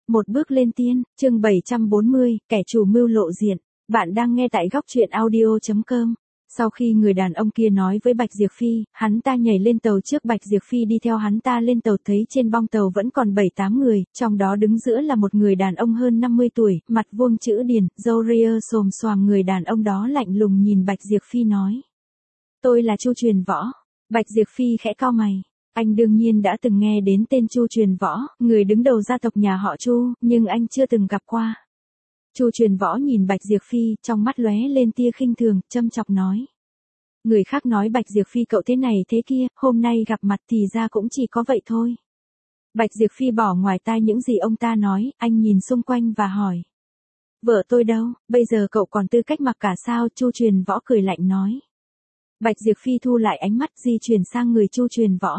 Một bước lên tiên, chương 740, kẻ chủ mưu lộ diện. Bạn đang nghe tại góc truyện audio.com. Sau khi người đàn ông kia nói với Bạch Diệp Phi, hắn ta nhảy lên tàu trước Bạch Diệp Phi đi theo hắn ta lên tàu, thấy trên bong tàu vẫn còn 7-8 người, trong đó đứng giữa là một người đàn ông hơn 50 tuổi, mặt vuông chữ điền, râu ria xồm xoàm. Người đàn ông đó lạnh lùng nhìn Bạch Diệp Phi nói: "Tôi là Chu Truyền Võ." Bạch Diệp Phi khẽ cau mày. Anh đương nhiên đã từng nghe đến tên Chu Truyền Võ, người đứng đầu gia tộc nhà họ Chu, nhưng anh chưa từng gặp qua. Chu Truyền Võ nhìn Bạch Diệp Phi, trong mắt lóe lên tia khinh thường, châm chọc nói: "Người khác nói Bạch Diệp Phi cậu thế này thế kia, hôm nay gặp mặt thì ra cũng chỉ có vậy thôi." Bạch Diệp Phi bỏ ngoài tai những gì ông ta nói, anh nhìn xung quanh và hỏi: "Vợ tôi đâu, bây giờ cậu còn tư cách mặc cả sao?" Chu Truyền Võ cười lạnh nói. Bạch Diệp Phi thu lại ánh mắt, di chuyển sang người Chu Truyền Võ.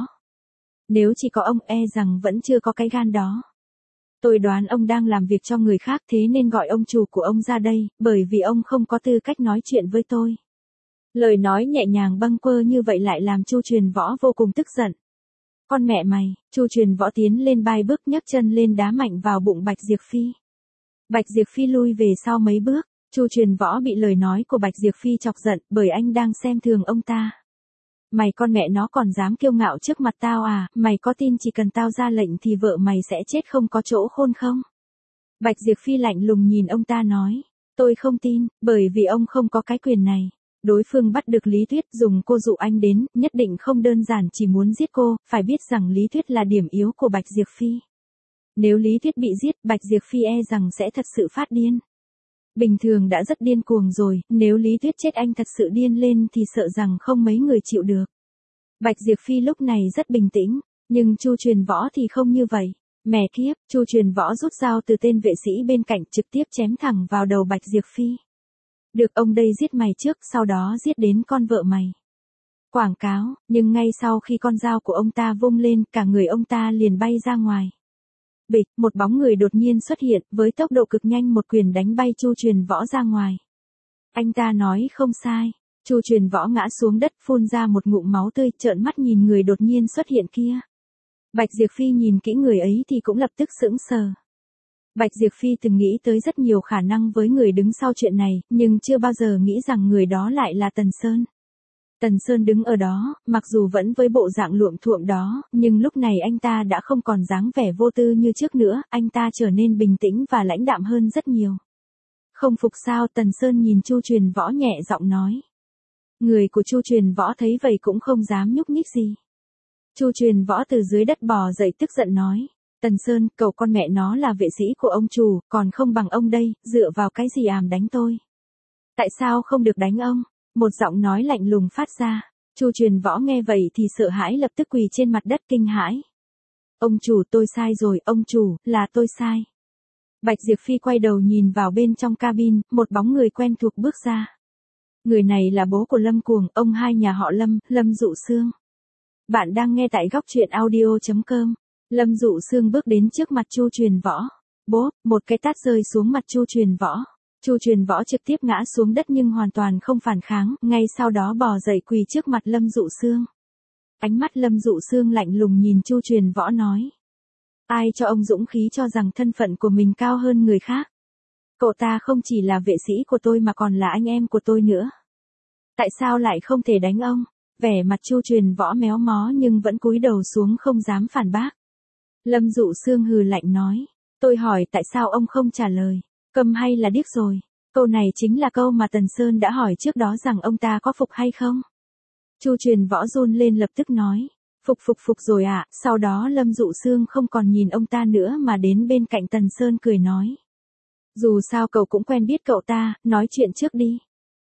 "Nếu chỉ có ông, e rằng vẫn chưa có cái gan đó. Tôi đoán ông đang làm việc cho người khác, thế nên gọi ông chủ của ông ra đây, bởi vì ông không có tư cách nói chuyện với tôi." Lời nói nhẹ nhàng bâng quơ như vậy lại làm Chu Truyền Võ vô cùng tức giận. "Con mẹ mày!" Chu Truyền Võ tiến lên 3 bước, nhấc chân lên đá mạnh vào bụng Bạch Diệp Phi. Bạch Diệp Phi lui về sau mấy bước. Chu Truyền Võ bị lời nói của Bạch Diệp Phi chọc giận, bởi anh đang xem thường ông ta. "Mày con mẹ nó còn dám kiêu ngạo trước mặt tao à, mày có tin chỉ cần tao ra lệnh thì vợ mày sẽ chết không có chỗ khôn không?" Bạch Diệp Phi lạnh lùng nhìn ông ta nói: "Tôi không tin, bởi vì ông không có cái quyền này. Đối phương bắt được Lý Tuyết, dùng cô dụ anh đến, nhất định không đơn giản chỉ muốn giết cô, phải biết rằng Lý Tuyết là điểm yếu của Bạch Diệp Phi. Nếu Lý Tuyết bị giết, Bạch Diệp Phi e rằng sẽ thật sự phát điên. Bình thường đã rất điên cuồng rồi, nếu Lý Tuyết chết anh thật sự điên lên thì sợ rằng không mấy người chịu được." Bạch Diệp Phi lúc này rất bình tĩnh, nhưng Chu Truyền Võ thì không như vậy. Mẹ kiếp, Chu Truyền Võ rút dao từ tên vệ sĩ bên cạnh, trực tiếp chém thẳng vào đầu Bạch Diệp Phi. "Được, ông đây giết mày trước, sau đó giết đến con vợ mày." Quảng cáo, nhưng ngay sau khi con dao của ông ta vung lên, cả người ông ta liền bay ra ngoài. Bịch, một bóng người đột nhiên xuất hiện, với tốc độ cực nhanh một quyền đánh bay Chu Truyền Võ ra ngoài. Anh ta nói không sai. Chu Truyền Võ ngã xuống đất, phun ra một ngụm máu tươi, trợn mắt nhìn người đột nhiên xuất hiện kia. Bạch Diệp Phi nhìn kỹ người ấy thì cũng lập tức sững sờ. Bạch Diệp Phi từng nghĩ tới rất nhiều khả năng với người đứng sau chuyện này, nhưng chưa bao giờ nghĩ rằng người đó lại là Tần Sơn. Tần Sơn đứng ở đó, mặc dù vẫn với bộ dạng luộm thuộm đó, nhưng lúc này anh ta đã không còn dáng vẻ vô tư như trước nữa, anh ta trở nên bình tĩnh và lãnh đạm hơn rất nhiều. "Không phục sao?" Tần Sơn nhìn Chu Truyền Võ nhẹ giọng nói. Người của Chu Truyền Võ thấy vậy cũng không dám nhúc nhích gì. Chu Truyền Võ từ dưới đất bò dậy tức giận nói: "Tần Sơn, cậu con mẹ nó là vệ sĩ của ông chủ, còn không bằng ông đây, dựa vào cái gì đánh tôi? Tại sao không được đánh ông?" Một giọng nói lạnh lùng phát ra. Chu Truyền Võ nghe vậy thì sợ hãi, lập tức quỳ trên mặt đất kinh hãi. "Ông chủ, tôi sai rồi, ông chủ, là tôi sai." Bạch Diệp Phi quay đầu nhìn vào bên trong cabin, một bóng người quen thuộc bước ra. Người này là bố của Lâm Cuồng, ông hai nhà họ Lâm, Lâm Dụ Sương. Bạn đang nghe tại góc truyện audio.com. Lâm Dụ Sương bước đến trước mặt Chu Truyền Võ. Bốp, một cái tát rơi xuống mặt Chu Truyền Võ. Chu Truyền Võ trực tiếp ngã xuống đất nhưng hoàn toàn không phản kháng, ngay sau đó bò dậy quỳ trước mặt Lâm Dụ Sương. Ánh mắt Lâm Dụ Sương lạnh lùng nhìn Chu Truyền Võ nói: "Ai cho ông dũng khí cho rằng thân phận của mình cao hơn người khác? Cậu ta không chỉ là vệ sĩ của tôi mà còn là anh em của tôi nữa. Tại sao lại không thể đánh ông?" Vẻ mặt Chu Truyền Võ méo mó nhưng vẫn cúi đầu xuống không dám phản bác. Lâm Dụ Sương hừ lạnh nói: "Tôi hỏi tại sao ông không trả lời? Câm hay là điếc rồi?" Câu này chính là câu mà Tần Sơn đã hỏi trước đó rằng ông ta có phục hay không. Chu Truyền Võ run lên lập tức nói: Phục rồi ạ." Sau đó Lâm Dụ Sương không còn nhìn ông ta nữa mà đến bên cạnh Tần Sơn cười nói: "Dù sao cậu cũng quen biết cậu ta, nói chuyện trước đi."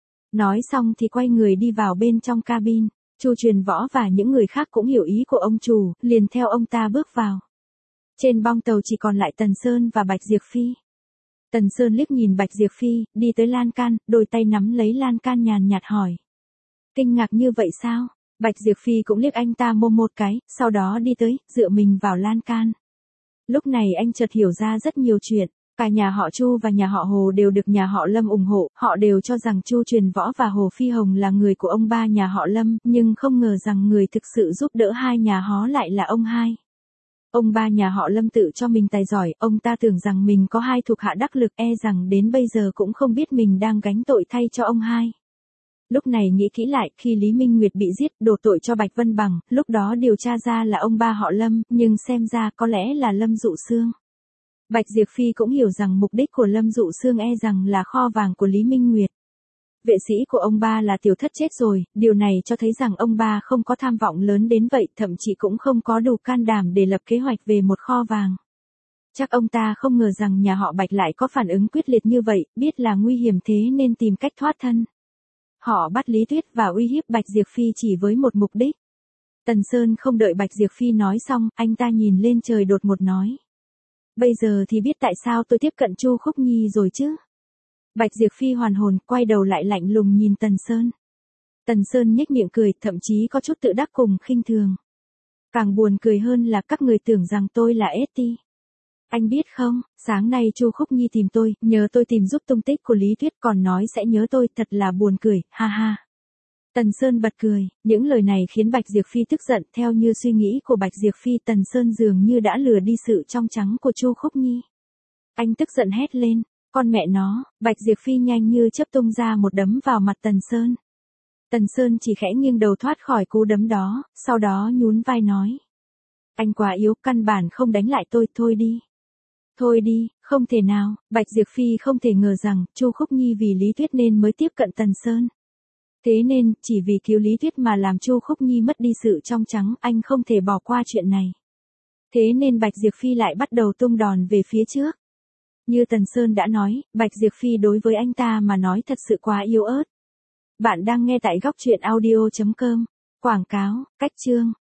Nói xong thì quay người đi vào bên trong cabin. Chu Truyền Võ và những người khác cũng hiểu ý của ông chủ, liền theo ông ta bước vào. Trên bong tàu chỉ còn lại Tần Sơn và Bạch Diệp Phi. Tần Sơn liếc nhìn Bạch Diệp Phi, đi tới lan can, đôi tay nắm lấy lan can nhàn nhạt hỏi: "Kinh ngạc như vậy sao?" Bạch Diệp Phi cũng liếc anh ta một cái, sau đó đi tới, dựa mình vào lan can. Lúc này anh chợt hiểu ra rất nhiều chuyện. Cả nhà họ Chu và nhà họ Hồ đều được nhà họ Lâm ủng hộ, họ đều cho rằng Chu Truyền Võ và Hồ Phi Hồng là người của ông ba nhà họ Lâm, nhưng không ngờ rằng người thực sự giúp đỡ hai nhà họ lại là ông hai. Ông ba nhà họ Lâm tự cho mình tài giỏi, ông ta tưởng rằng mình có hai thuộc hạ đắc lực, e rằng đến bây giờ cũng không biết mình đang gánh tội thay cho ông hai. Lúc này nghĩ kỹ lại, khi Lý Minh Nguyệt bị giết, đổ tội cho Bạch Vân Bằng, lúc đó điều tra ra là ông ba họ Lâm, nhưng xem ra có lẽ là Lâm Dụ Xương. Bạch Diệp Phi cũng hiểu rằng mục đích của Lâm Dụ Xương e rằng là kho vàng của Lý Minh Nguyệt. Vệ sĩ của ông ba là tiểu thất chết rồi, điều này cho thấy rằng ông ba không có tham vọng lớn đến vậy, thậm chí cũng không có đủ can đảm để lập kế hoạch về một kho vàng. Chắc ông ta không ngờ rằng nhà họ Bạch lại có phản ứng quyết liệt như vậy, biết là nguy hiểm thế nên tìm cách thoát thân. Họ bắt Lý Tuyết và uy hiếp Bạch Diệp Phi chỉ với một mục đích. Tần Sơn không đợi Bạch Diệp Phi nói xong, anh ta nhìn lên trời đột ngột nói. Bây giờ thì biết tại sao tôi tiếp cận Chu Khúc Nhi rồi chứ? Bạch Diệp Phi hoàn hồn, quay đầu lại lạnh lùng nhìn Tần Sơn. Tần Sơn nhếch miệng cười, thậm chí có chút tự đắc cùng khinh thường. Càng buồn cười hơn là các người tưởng rằng tôi là Etty. Anh biết không, sáng nay Chu Khúc Nhi tìm tôi, nhờ tôi tìm giúp tung tích của Lý Tuyết, còn nói sẽ nhớ tôi, thật là buồn cười, ha ha. Tần Sơn bật cười, những lời này khiến Bạch Diệp Phi tức giận, theo như suy nghĩ của Bạch Diệp Phi, Tần Sơn dường như đã lừa đi sự trong trắng của Chu Khúc Nhi. Anh tức giận hét lên, con mẹ nó, Bạch Diệp Phi nhanh như chớp tung ra một đấm vào mặt Tần Sơn. Tần Sơn chỉ khẽ nghiêng đầu thoát khỏi cú đấm đó, sau đó nhún vai nói. Anh quá yếu, căn bản không đánh lại tôi, thôi đi. Thôi đi, không thể nào, Bạch Diệp Phi không thể ngờ rằng, Chu Khúc Nhi vì Lý Tuyết nên mới tiếp cận Tần Sơn. Thế nên, chỉ vì cứu Lý Tuyết mà làm Chu Khúc Nhi mất đi sự trong trắng, anh không thể bỏ qua chuyện này. Thế nên Bạch Diệp Phi lại bắt đầu tung đòn về phía trước. Như Tần Sơn đã nói, Bạch Diệp Phi đối với anh ta mà nói thật sự quá yếu ớt. Bạn đang nghe tại góc truyện audio.com. Quảng cáo, cách chương.